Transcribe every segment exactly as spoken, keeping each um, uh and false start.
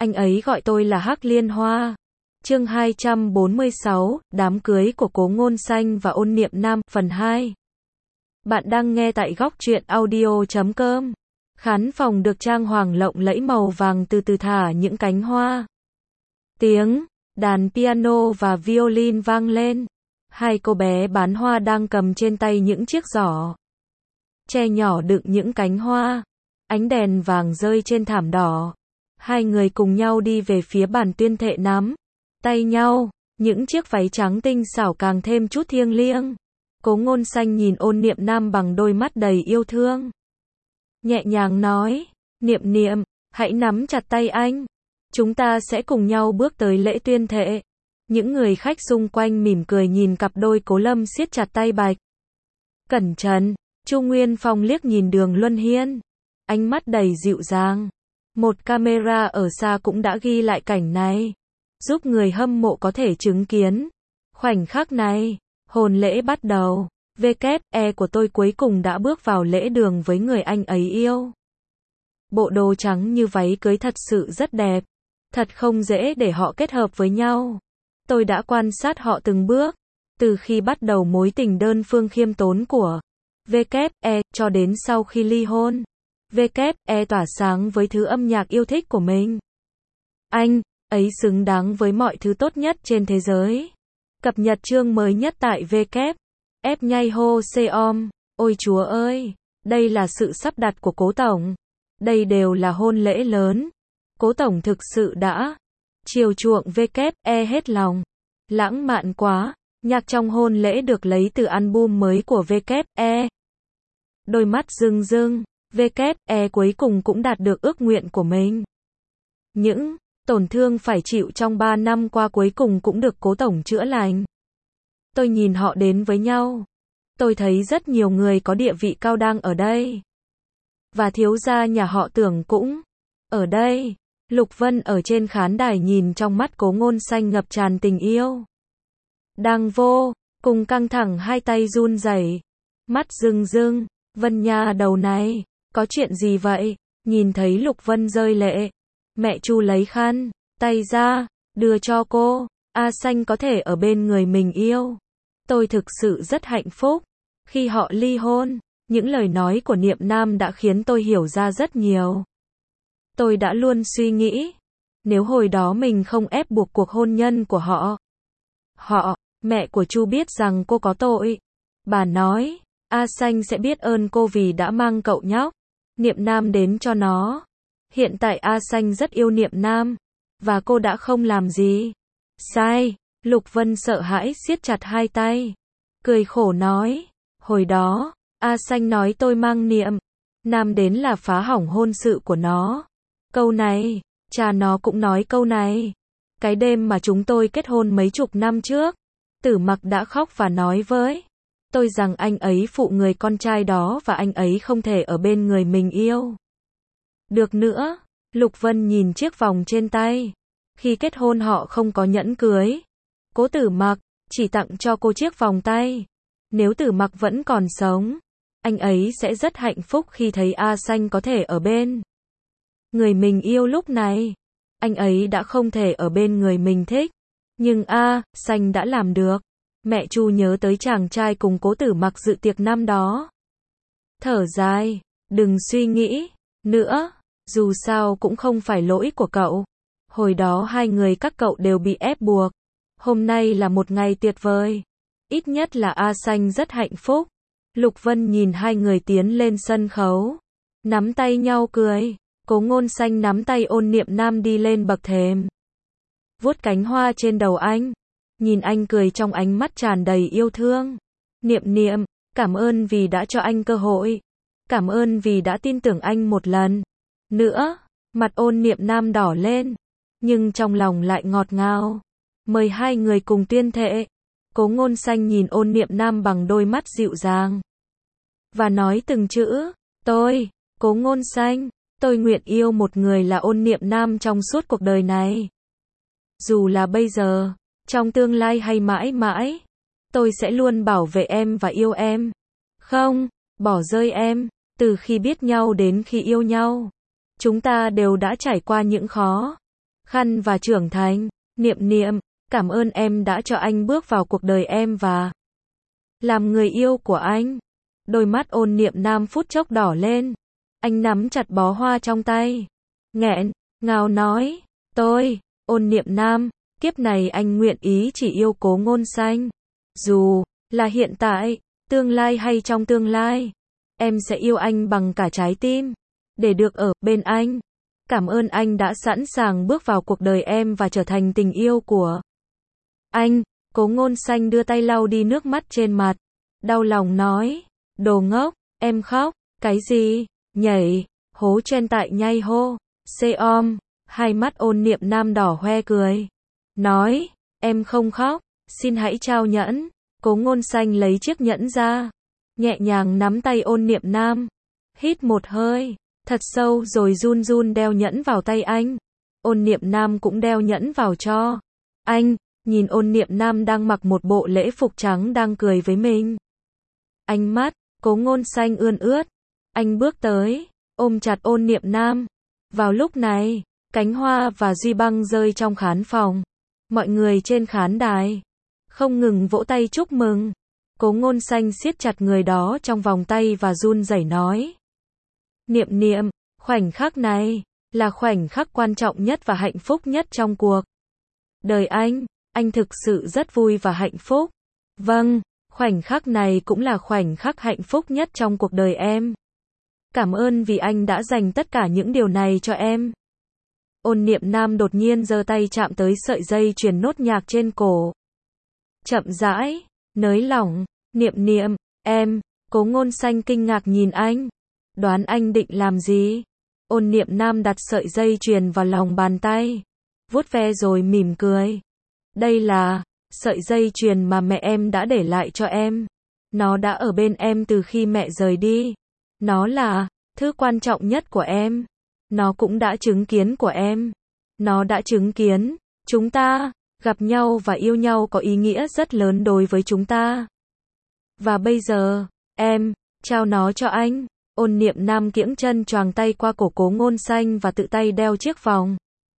Anh ấy gọi tôi là Hắc Liên Hoa. Chương hai trăm bốn mươi sáu, đám cưới của Cố Ngôn Xanh và Ôn Niệm Nam, phần hai. Bạn đang nghe tại góc truyện audio chấm com. Khán phòng được trang hoàng lộng lẫy màu vàng từ từ thả những cánh hoa. Tiếng đàn piano và violin vang lên. Hai cô bé bán hoa đang cầm trên tay những chiếc giỏ tre nhỏ đựng những cánh hoa. Ánh đèn vàng rơi trên thảm đỏ. Hai người cùng nhau đi về phía bàn tuyên thệ nắm tay nhau, những chiếc váy trắng tinh xảo càng thêm chút thiêng liêng. Cố Ngôn Xanh nhìn Ôn Niệm Nam bằng đôi mắt đầy yêu thương. Nhẹ nhàng nói, Niệm Niệm, hãy nắm chặt tay anh. Chúng ta sẽ cùng nhau bước tới lễ tuyên thệ. Những người khách xung quanh mỉm cười nhìn cặp đôi Cố Lâm siết chặt tay Bạch Cẩn Trần. Chu Nguyên Phong liếc nhìn Đường Luân Hiên, ánh mắt đầy dịu dàng. Một camera ở xa cũng đã ghi lại cảnh này, giúp người hâm mộ có thể chứng kiến khoảnh khắc này. Hôn lễ bắt đầu. vê kép e của tôi cuối cùng đã bước vào lễ đường với người anh ấy yêu. Bộ đồ trắng như váy cưới thật sự rất đẹp. Thật không dễ để họ kết hợp với nhau. Tôi đã quan sát họ từng bước, từ khi bắt đầu mối tình đơn phương khiêm tốn của vê kép e cho đến sau khi ly hôn. vê kép e tỏa sáng với thứ âm nhạc yêu thích của mình. Anh ấy xứng đáng với mọi thứ tốt nhất trên thế giới. Cập nhật chương mới nhất tại vê kép ép nhây hô xê om. Ôi chúa ơi, đây là sự sắp đặt của Cố Tổng. Đây đều là hôn lễ lớn. Cố Tổng thực sự đã chiều chuộng vê kép e hết lòng. Lãng mạn quá. Nhạc trong hôn lễ được lấy từ album mới của vê kép e. Đôi mắt rưng rưng. vê kép e cuối cùng cũng đạt được ước nguyện của mình. Những tổn thương phải chịu trong ba năm qua cuối cùng cũng được Cố Tổng chữa lành. Tôi nhìn họ đến với nhau. Tôi thấy rất nhiều người có địa vị cao đang ở đây. Và thiếu gia nhà họ Tưởng cũng ở đây. Lục Vân ở trên khán đài nhìn trong mắt Cố Ngôn Xanh ngập tràn tình yêu. Đang vô cùng căng thẳng, hai tay run rẩy, mắt rưng rưng. Vân nha, đầu này có chuyện gì vậy? Nhìn thấy Lục Vân rơi lệ, mẹ Chu lấy khăn tay ra đưa cho cô. A Xanh có thể ở bên người mình yêu. Tôi thực sự rất hạnh phúc. Khi họ ly hôn, những lời nói của Niệm Nam đã khiến tôi hiểu ra rất nhiều. Tôi đã luôn suy nghĩ, nếu hồi đó mình không ép buộc cuộc hôn nhân của họ. Họ, mẹ của Chu biết rằng cô có tội. Bà nói, A Xanh sẽ biết ơn cô vì đã mang cậu nhóc Niệm Nam đến cho nó. Hiện tại A Xanh rất yêu Niệm Nam, và cô đã không làm gì sai. Lục Vân sợ hãi siết chặt hai tay, cười khổ nói, hồi đó, A Xanh nói tôi mang Niệm Nam đến là phá hỏng hôn sự của nó. Câu này, cha nó cũng nói câu này. Cái đêm mà chúng tôi kết hôn mấy chục năm trước, Tử Mặc đã khóc và nói với tôi rằng anh ấy phụ người con trai đó và anh ấy không thể ở bên người mình yêu được nữa. Lục Vân nhìn chiếc vòng trên tay. Khi kết hôn họ không có nhẫn cưới. Cố Tử Mặc chỉ tặng cho cô chiếc vòng tay. Nếu Tử Mặc vẫn còn sống, anh ấy sẽ rất hạnh phúc khi thấy A Xanh có thể ở bên người mình yêu lúc này. Anh ấy đã không thể ở bên người mình thích, nhưng A Xanh đã làm được. Mẹ Chu nhớ tới chàng trai cùng Cố Tử Mặc dự tiệc năm đó. Thở dài, đừng suy nghĩ nữa, dù sao cũng không phải lỗi của cậu. Hồi đó hai người các cậu đều bị ép buộc. Hôm nay là một ngày tuyệt vời. Ít nhất là A Xanh rất hạnh phúc. Lục Vân nhìn hai người tiến lên sân khấu, nắm tay nhau cười. Cố Ngôn Xanh nắm tay Ôn Niệm Nam đi lên bậc thềm, vuốt cánh hoa trên đầu anh. Nhìn anh cười trong ánh mắt tràn đầy yêu thương. Niệm Niệm, cảm ơn vì đã cho anh cơ hội. Cảm ơn vì đã tin tưởng anh một lần nữa. Mặt Ôn Niệm Nam đỏ lên, nhưng trong lòng lại ngọt ngào. Mời hai người cùng tuyên thệ. Cố Ngôn Xanh nhìn Ôn Niệm Nam bằng đôi mắt dịu dàng, và nói từng chữ. Tôi, Cố Ngôn Xanh, tôi nguyện yêu một người là Ôn Niệm Nam trong suốt cuộc đời này. Dù là bây giờ, trong tương lai hay mãi mãi, tôi sẽ luôn bảo vệ em và yêu em. Không bỏ rơi em. Từ khi biết nhau đến khi yêu nhau, chúng ta đều đã trải qua những khó khăn và trưởng thành. Niệm Niệm, cảm ơn em đã cho anh bước vào cuộc đời em và làm người yêu của anh. Đôi mắt Ôn Niệm Nam phút chốc đỏ lên. Anh nắm chặt bó hoa trong tay. Nghẹn, ngào nói, tôi, Ôn Niệm Nam, kiếp này anh nguyện ý chỉ yêu Cố Ngôn Xanh. Dù là hiện tại, tương lai hay trong tương lai, em sẽ yêu anh bằng cả trái tim. Để được ở bên anh. Cảm ơn anh đã sẵn sàng bước vào cuộc đời em và trở thành tình yêu của anh. Cố Ngôn Xanh đưa tay lau đi nước mắt trên mặt. Đau lòng nói, đồ ngốc, em khóc, cái gì, nhảy, hố chen tại nhai hô, xê om, hai mắt Ôn Niệm Nam đỏ hoe cười. Nói, em không khóc, xin hãy trao nhẫn. Cố Ngôn Xanh lấy chiếc nhẫn ra, nhẹ nhàng nắm tay Ôn Niệm Nam. Hít một hơi, thật sâu rồi run run đeo nhẫn vào tay anh. Ôn Niệm Nam cũng đeo nhẫn vào cho anh, nhìn Ôn Niệm Nam đang mặc một bộ lễ phục trắng đang cười với mình. Ánh mắt, Cố Ngôn Xanh ươn ướt. Anh bước tới, ôm chặt Ôn Niệm Nam. Vào lúc này, cánh hoa và duy băng rơi trong khán phòng. Mọi người trên khán đài không ngừng vỗ tay chúc mừng. Cố Ngôn Xanh siết chặt người đó trong vòng tay và run rẩy nói. Niệm Niệm, khoảnh khắc này là khoảnh khắc quan trọng nhất và hạnh phúc nhất trong cuộc đời anh. Anh thực sự rất vui và hạnh phúc. Vâng, khoảnh khắc này cũng là khoảnh khắc hạnh phúc nhất trong cuộc đời em. Cảm ơn vì anh đã dành tất cả những điều này cho em. Ôn Niệm Nam đột nhiên giơ tay chạm tới sợi dây chuyền nốt nhạc trên cổ. Chậm rãi, nới lỏng. Niệm Niệm, em. Cố Ngôn Xanh kinh ngạc nhìn anh. Đoán anh định làm gì? Ôn Niệm Nam đặt sợi dây chuyền vào lòng bàn tay, vuốt ve rồi mỉm cười. Đây là sợi dây chuyền mà mẹ em đã để lại cho em. Nó đã ở bên em từ khi mẹ rời đi. Nó là thứ quan trọng nhất của em. Nó cũng đã chứng kiến của em. Nó đã chứng kiến chúng ta gặp nhau và yêu nhau có ý nghĩa rất lớn đối với chúng ta. Và bây giờ, em trao nó cho anh. Ôn Niệm Nam kiễng chân choàng tay qua cổ Cố Ngôn Xanh và tự tay đeo chiếc vòng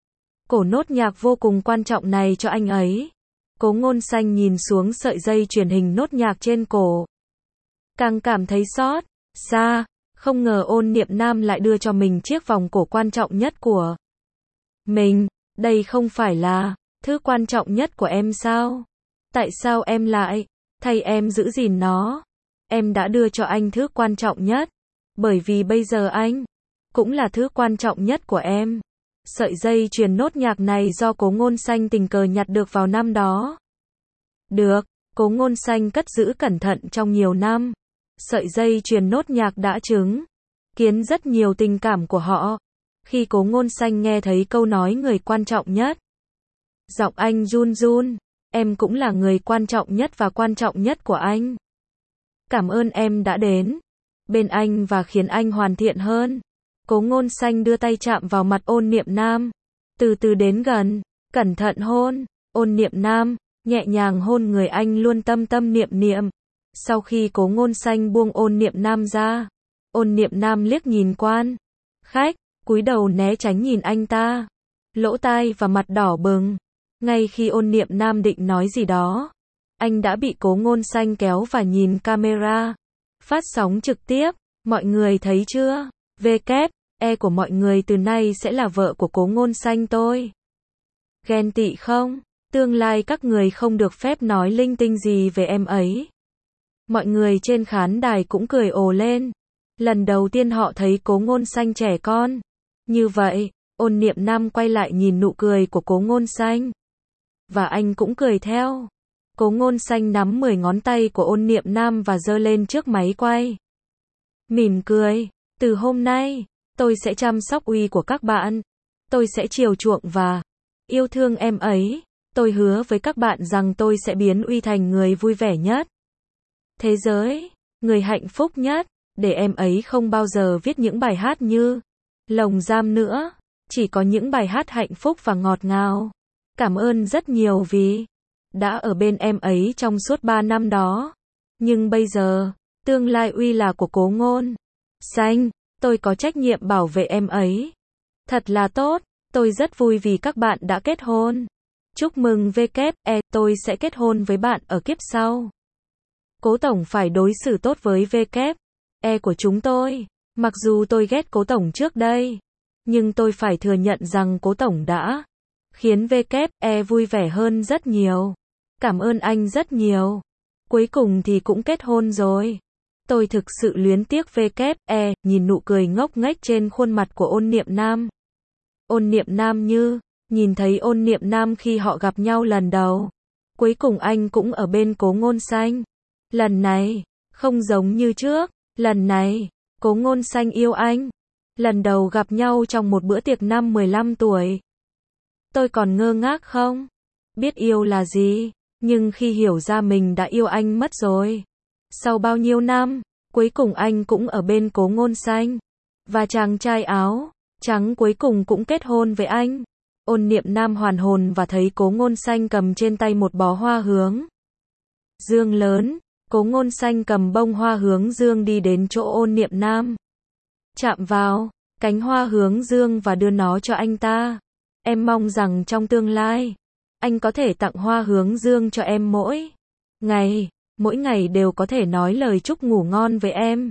cổ nốt nhạc vô cùng quan trọng này cho anh ấy. Cố Ngôn Xanh nhìn xuống sợi dây chuyền hình nốt nhạc trên cổ, càng cảm thấy xót xa. Không ngờ Ôn Niệm Nam lại đưa cho mình chiếc vòng cổ quan trọng nhất của mình. Đây không phải là thứ quan trọng nhất của em sao? Tại sao em lại thay em giữ gìn nó? Em đã đưa cho anh thứ quan trọng nhất, bởi vì bây giờ anh cũng là thứ quan trọng nhất của em. Sợi dây chuyền nốt nhạc này do Cố Ngôn Xanh tình cờ nhặt được vào năm đó. Được, Cố Ngôn Xanh cất giữ cẩn thận trong nhiều năm. Sợi dây chuyền nốt nhạc đã chứng kiến rất nhiều tình cảm của họ. Khi Cố Ngôn Xanh nghe thấy câu nói người quan trọng nhất, giọng anh run run. Em cũng là người quan trọng nhất và quan trọng nhất của anh. Cảm ơn em đã đến bên anh và khiến anh hoàn thiện hơn. Cố Ngôn Xanh đưa tay chạm vào mặt Ôn Niệm Nam, từ từ đến gần, cẩn thận hôn. Ôn Niệm Nam nhẹ nhàng hôn người anh luôn tâm tâm niệm niệm. Sau khi Cố Ngôn Xanh buông Ôn Niệm Nam ra, Ôn Niệm Nam liếc nhìn quan khách, cúi đầu né tránh nhìn anh ta, lỗ tai và mặt đỏ bừng. Ngay khi Ôn Niệm Nam định nói gì đó, anh đã bị Cố Ngôn Xanh kéo và nhìn camera phát sóng trực tiếp. Mọi người thấy chưa? vê kép e của mọi người từ nay sẽ là vợ của Cố Ngôn Xanh tôi. Ghen tị không? Tương lai các người không được phép nói linh tinh gì về em ấy. Mọi người trên khán đài cũng cười ồ lên. Lần đầu tiên họ thấy Cố Ngôn Xanh trẻ con như vậy. Ôn Niệm Nam quay lại nhìn nụ cười của Cố Ngôn Xanh, và anh cũng cười theo. Cố Ngôn Xanh nắm mười ngón tay của Ôn Niệm Nam và giơ lên trước máy quay. Mỉm cười, từ hôm nay, tôi sẽ chăm sóc Uy của các bạn. Tôi sẽ chiều chuộng và yêu thương em ấy. Tôi hứa với các bạn rằng tôi sẽ biến Uy thành người vui vẻ nhất thế giới, người hạnh phúc nhất, để em ấy không bao giờ viết những bài hát như Lồng Giam nữa, chỉ có những bài hát hạnh phúc và ngọt ngào. Cảm ơn rất nhiều vì đã ở bên em ấy trong suốt ba năm đó. Nhưng bây giờ, tương lai Uy là của Cố Ngôn Xanh, tôi có trách nhiệm bảo vệ em ấy. Thật là tốt. Tôi rất vui vì các bạn đã kết hôn. Chúc mừng vê kép e, tôi sẽ kết hôn với bạn ở kiếp sau. Cố tổng phải đối xử tốt với vê kép e của chúng tôi. Mặc dù tôi ghét cố tổng trước đây, nhưng tôi phải thừa nhận rằng cố tổng đã khiến vê kép e vui vẻ hơn rất nhiều. Cảm ơn anh rất nhiều. Cuối cùng thì cũng kết hôn rồi. Tôi thực sự luyến tiếc vê kép e, nhìn nụ cười ngốc nghếch trên khuôn mặt của Ôn Niệm Nam. Ôn Niệm Nam như, nhìn thấy Ôn Niệm Nam khi họ gặp nhau lần đầu. Cuối cùng anh cũng ở bên Cố Ngôn Xanh. Lần này, không giống như trước, lần này, Cố Ngôn Xanh yêu anh. Lần đầu gặp nhau trong một bữa tiệc năm mười lăm tuổi. Tôi còn ngơ ngác không biết yêu là gì, nhưng khi hiểu ra mình đã yêu anh mất rồi. Sau bao nhiêu năm, cuối cùng anh cũng ở bên Cố Ngôn Xanh. Và chàng trai áo trắng cuối cùng cũng kết hôn với anh. Ôn Niệm Nam hoàn hồn và thấy Cố Ngôn Xanh cầm trên tay một bó hoa hướng dương lớn. Cố Ngôn Xanh cầm bông hoa hướng dương đi đến chỗ Ôn Niệm Nam. Chạm vào cánh hoa hướng dương và đưa nó cho anh ta. Em mong rằng trong tương lai, anh có thể tặng hoa hướng dương cho em mỗi ngày. Mỗi ngày đều có thể nói lời chúc ngủ ngon với em.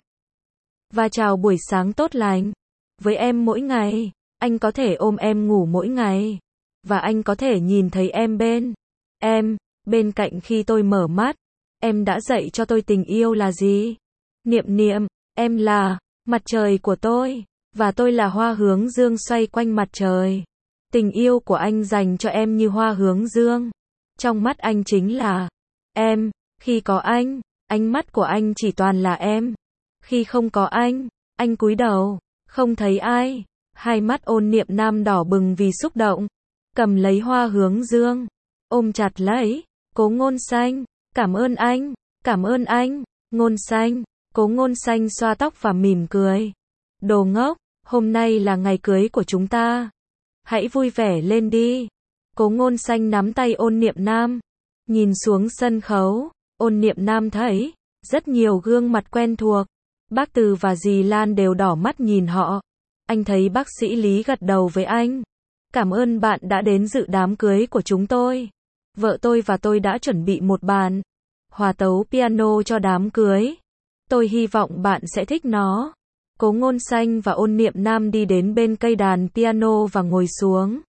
Và chào buổi sáng tốt lành với em mỗi ngày. Anh có thể ôm em ngủ mỗi ngày. Và anh có thể nhìn thấy em bên em, bên cạnh khi tôi mở mắt. Em đã dạy cho tôi tình yêu là gì. Niệm Niệm, em là mặt trời của tôi. Và tôi là hoa hướng dương xoay quanh mặt trời. Tình yêu của anh dành cho em như hoa hướng dương. Trong mắt anh chính là em. Khi có anh, ánh mắt của anh chỉ toàn là em. Khi không có anh, anh cúi đầu, không thấy ai. Hai mắt Ôn Niệm Nam đỏ bừng vì xúc động. Cầm lấy hoa hướng dương, ôm chặt lấy Cố Ngôn Xanh. Cảm ơn anh, cảm ơn anh, Ngôn Xanh. Cố Ngôn Xanh xoa tóc và mỉm cười. Đồ ngốc, hôm nay là ngày cưới của chúng ta. Hãy vui vẻ lên đi. Cố Ngôn Xanh nắm tay Ôn Niệm Nam. Nhìn xuống sân khấu, Ôn Niệm Nam thấy rất nhiều gương mặt quen thuộc. Bác Từ và dì Lan đều đỏ mắt nhìn họ. Anh thấy bác sĩ Lý gật đầu với anh. Cảm ơn bạn đã đến dự đám cưới của chúng tôi. Vợ tôi và tôi đã chuẩn bị một bàn hòa tấu piano cho đám cưới. Tôi hy vọng bạn sẽ thích nó. Cố Ngôn Xanh và Ôn Niệm Nam đi đến bên cây đàn piano và ngồi xuống.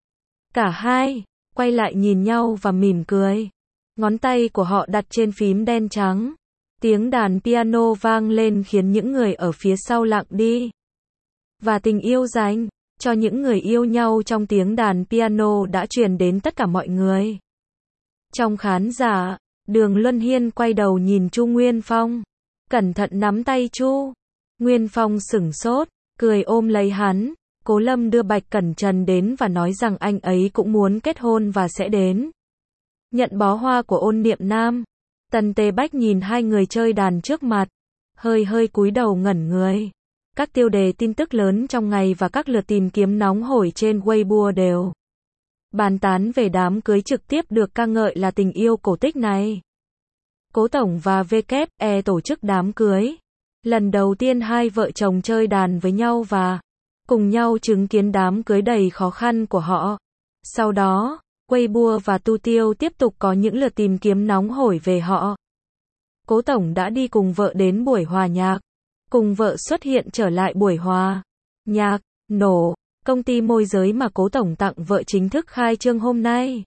Cả hai quay lại nhìn nhau và mỉm cười. Ngón tay của họ đặt trên phím đen trắng. Tiếng đàn piano vang lên khiến những người ở phía sau lặng đi. Và tình yêu dành cho những người yêu nhau trong tiếng đàn piano đã truyền đến tất cả mọi người. Trong khán giả, Đường Luân Hiên quay đầu nhìn Chu Nguyên Phong. Cẩn thận nắm tay Chu. Nguyên Phong sửng sốt, cười ôm lấy hắn. Cố Lâm đưa Bạch Cẩn Trần đến và nói rằng anh ấy cũng muốn kết hôn và sẽ đến nhận bó hoa của Ôn Niệm Nam. Tần Tề Bách nhìn hai người chơi đàn trước mặt, hơi hơi cúi đầu ngẩn người. Các tiêu đề tin tức lớn trong ngày và các lượt tìm kiếm nóng hổi trên Weibo đều bàn tán về đám cưới trực tiếp được ca ngợi là tình yêu cổ tích này. Cố tổng và vê kép e tổ chức đám cưới. Lần đầu tiên hai vợ chồng chơi đàn với nhau và cùng nhau chứng kiến đám cưới đầy khó khăn của họ. Sau đó, Weibo và Tu Tiêu tiếp tục có những lượt tìm kiếm nóng hổi về họ. Cố tổng đã đi cùng vợ đến buổi hòa nhạc. Cùng vợ xuất hiện trở lại buổi hòa nhạc nổ. Công ty môi giới mà Cố tổng tặng vợ chính thức khai trương hôm nay.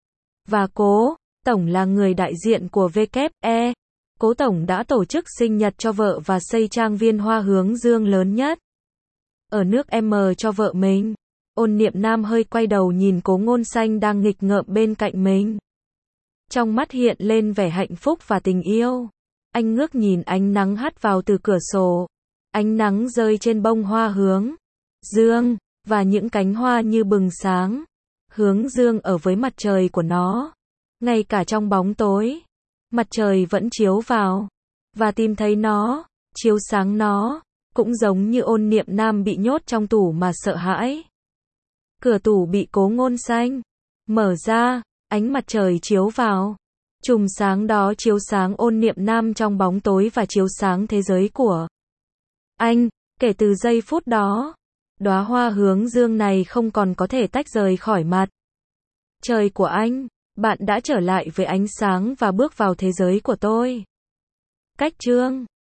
Và Cố tổng là người đại diện của vê kép e. Cố tổng đã tổ chức sinh nhật cho vợ và xây trang viên hoa hướng dương lớn nhất ở nước M cho vợ mình. Ôn Niệm Nam hơi quay đầu nhìn Cố Ngôn Xanh đang nghịch ngợm bên cạnh mình. Trong mắt hiện lên vẻ hạnh phúc và tình yêu. Anh ngước nhìn ánh nắng hắt vào từ cửa sổ. Ánh nắng rơi trên bông hoa hướng dương và những cánh hoa như bừng sáng. Hướng dương ở với mặt trời của nó. Ngay cả trong bóng tối, mặt trời vẫn chiếu vào và tìm thấy nó, chiếu sáng nó, cũng giống như Ôn Niệm Nam bị nhốt trong tủ mà sợ hãi. Cửa tủ bị Cố Ngôn Xanh mở ra, ánh mặt trời chiếu vào. Chùm sáng đó chiếu sáng Ôn Niệm Nam trong bóng tối và chiếu sáng thế giới của anh. Kể từ giây phút đó, Đóa hoa hướng dương này không còn có thể tách rời khỏi mặt trời của anh. Bạn đã trở lại với ánh sáng và bước vào thế giới của tôi. Cách chương